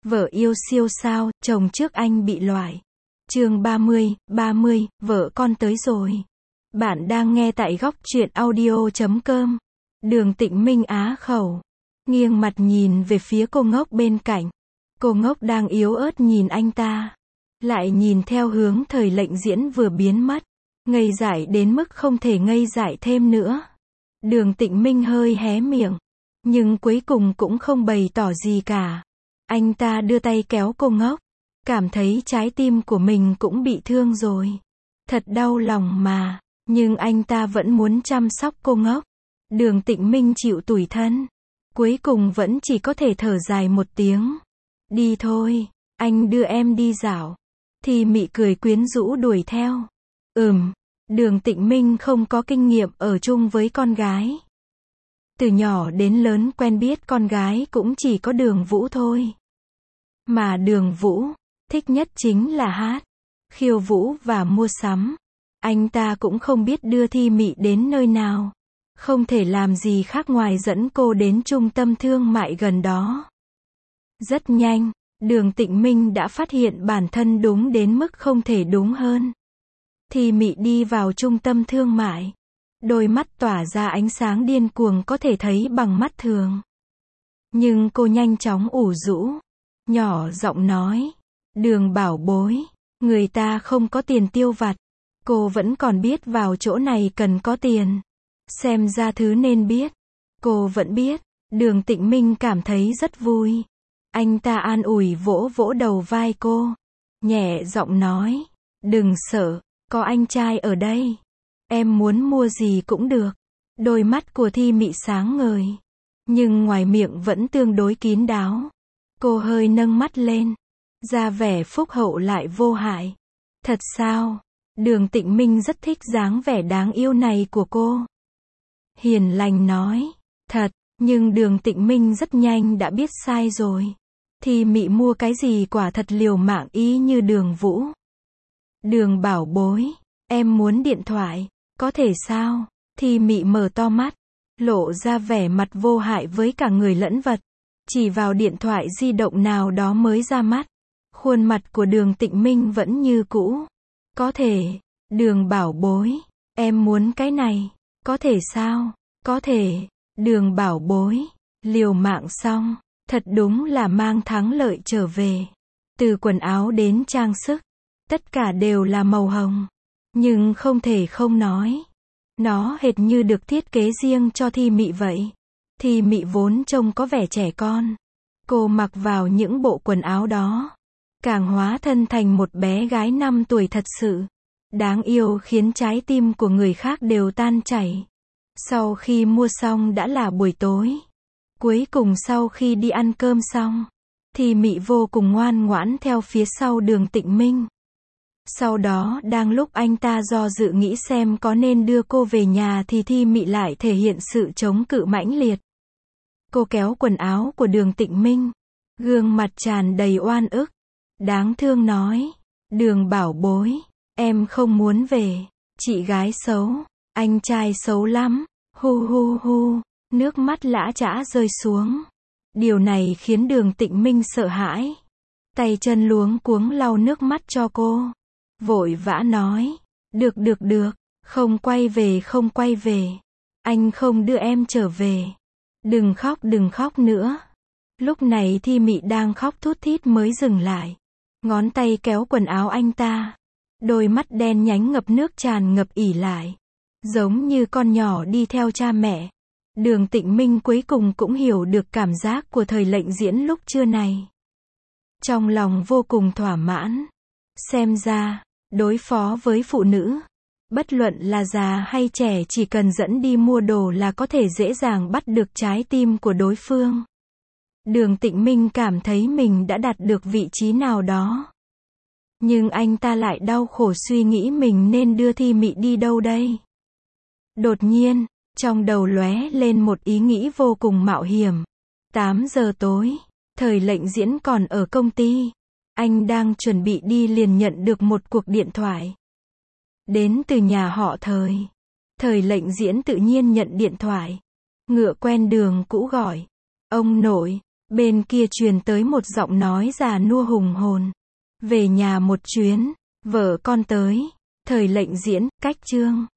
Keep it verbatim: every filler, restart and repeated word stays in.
Vợ yêu siêu sao, chồng trước anh bị loại. Chương ba mươi, ba mươi, vợ con tới rồi. Bạn đang nghe tại góc truyện audio chấm com. Đường Tịnh Minh á khẩu, nghiêng mặt nhìn về phía cô ngốc bên cạnh. Cô ngốc đang yếu ớt nhìn anh ta, lại nhìn theo hướng Thời Lệnh Diễn vừa biến mất, ngây dại đến mức không thể ngây dại thêm nữa. Đường Tịnh Minh hơi hé miệng, nhưng cuối cùng cũng không bày tỏ gì cả. Anh ta đưa tay kéo cô ngốc, cảm thấy trái tim của mình cũng bị thương rồi. Thật đau lòng mà, nhưng anh ta vẫn muốn chăm sóc cô ngốc. Đường Tịnh Minh chịu tủi thân, cuối cùng vẫn chỉ có thể thở dài một tiếng. Đi thôi, anh đưa em đi dạo. Thì Mị cười quyến rũ đuổi theo. Ừm, Đường Tịnh Minh không có kinh nghiệm ở chung với con gái. Từ nhỏ đến lớn quen biết con gái cũng chỉ có Đường Vũ thôi. Mà Đường Vũ thích nhất chính là hát, khiêu vũ và mua sắm. Anh ta cũng không biết đưa Thi Mị đến nơi nào. Không thể làm gì khác ngoài dẫn cô đến trung tâm thương mại gần đó. Rất nhanh, Đường Tịnh Minh đã phát hiện bản thân đúng đến mức không thể đúng hơn. Thi Mị đi vào trung tâm thương mại. Đôi mắt tỏa ra ánh sáng điên cuồng có thể thấy bằng mắt thường. Nhưng cô nhanh chóng ủ rũ, nhỏ giọng nói, Đường bảo bối, người ta không có tiền tiêu vặt. Cô vẫn còn biết vào chỗ này cần có tiền. Xem ra thứ nên biết. Cô vẫn biết. Đường Tịnh Minh cảm thấy rất vui. Anh ta an ủi vỗ vỗ đầu vai cô, nhẹ giọng nói, đừng sợ, có anh trai ở đây. Em muốn mua gì cũng được. Đôi mắt của Thi Mị sáng ngời, nhưng ngoài miệng vẫn tương đối kín đáo. Cô hơi nâng mắt lên, ra vẻ phúc hậu lại vô hại. Thật sao? Đường Tịnh Minh rất thích dáng vẻ đáng yêu này của cô. Hiền lành nói, thật, nhưng Đường Tịnh Minh rất nhanh đã biết sai rồi. Thi Mị mua cái gì quả thật liều mạng ý như Đường Vũ. Đường bảo bối, em muốn điện thoại, có thể sao? Thi Mị mở to mắt, lộ ra vẻ mặt vô hại với cả người lẫn vật. Chỉ vào điện thoại di động nào đó mới ra mắt. Khuôn mặt của Đường Tịnh Minh vẫn như cũ. Có thể. Đường bảo bối, em muốn cái này, có thể sao? Có thể. Đường bảo bối, liều mạng xong, thật đúng là mang thắng lợi trở về. Từ quần áo đến trang sức, tất cả đều là màu hồng. Nhưng không thể không nói, nó hệt như được thiết kế riêng cho Thi Mị vậy. Thi Mị vốn trông có vẻ trẻ con. Cô mặc vào những bộ quần áo đó, càng hóa thân thành một bé gái năm tuổi thật sự. Đáng yêu khiến trái tim của người khác đều tan chảy. Sau khi mua xong đã là buổi tối. Cuối cùng sau khi đi ăn cơm xong, Thi Mị vô cùng ngoan ngoãn theo phía sau Đường Tịnh Minh. Sau đó đang lúc anh ta do dự nghĩ xem có nên đưa cô về nhà thì Thi Mị lại thể hiện sự chống cự mãnh liệt. Cô kéo quần áo của Đường Tịnh Minh, gương mặt tràn đầy oan ức, đáng thương nói, Đường bảo bối, em không muốn về, chị gái xấu, anh trai xấu lắm, hu hu hu, nước mắt lã chã rơi xuống. Điều này khiến Đường Tịnh Minh sợ hãi, tay chân luống cuống lau nước mắt cho cô, vội vã nói, được được được, không quay về không quay về, anh không đưa em trở về, đừng khóc đừng khóc nữa. Lúc này Thi Mị đang khóc thút thít mới dừng lại, ngón tay kéo quần áo anh ta, đôi mắt đen nhánh ngập nước tràn ngập ỉ lại, giống như con nhỏ đi theo cha mẹ. Đường Tịnh Minh cuối cùng cũng hiểu được cảm giác của Thời Lệnh Diễn lúc trưa này. Trong lòng vô cùng thỏa mãn. Xem ra, đối phó với phụ nữ, bất luận là già hay trẻ chỉ cần dẫn đi mua đồ là có thể dễ dàng bắt được trái tim của đối phương. Đường Tịnh Minh cảm thấy mình đã đạt được vị trí nào đó. Nhưng anh ta lại đau khổ suy nghĩ mình nên đưa Thi Mị đi đâu đây. Đột nhiên, trong đầu lóe lên một ý nghĩ vô cùng mạo hiểm. tám giờ tối, Thời Lệnh Diễn còn ở công ty. Anh đang chuẩn bị đi liền nhận được một cuộc điện thoại. Đến từ nhà họ Thời. Thời Lệnh Diễn tự nhiên nhận điện thoại. Ngựa quen đường cũ gọi. Ông nội, Bên kia truyền tới một giọng nói già nua hùng hồn. Về nhà một chuyến, vợ con tới. Thời lệnh diễn, cách chương.